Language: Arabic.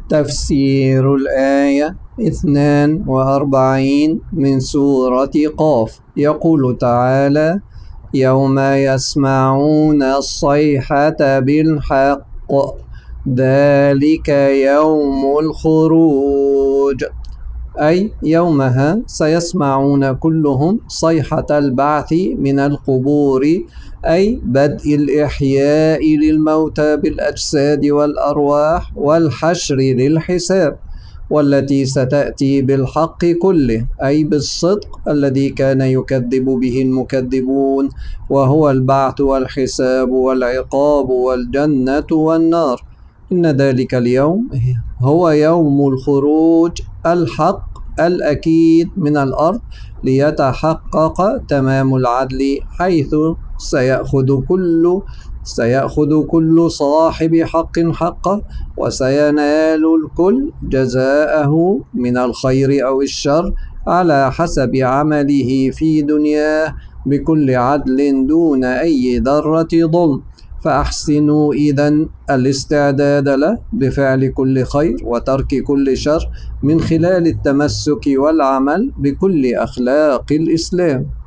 تفسير الآية 42 من سورة قاف. يقول تعالى: يوم يسمعون الصيحة بالحق ذلك يوم الخروج، أي يومها سيسمعون كلهم صيحة البعث من القبور، أي بدء الإحياء للموتى بالأجساد والأرواح والحشر للحساب، والتي ستأتي بالحق كله، أي بالصدق الذي كان يكذب به المكذبون، وهو البعث والحساب والعقاب والجنة والنار. إن ذلك اليوم هو يوم الخروج الحق الأكيد من الأرض، ليتحقق تمام العدل، حيث سيأخذ كل صاحب حق حقه، وسينال الكل جزاءه من الخير أو الشر على حسب عمله في دنياه بكل عدل دون أي ذرة ظلم. فأحسنوا إذن الاستعداد له بفعل كل خير وترك كل شر، من خلال التمسك والعمل بكل أخلاق الإسلام.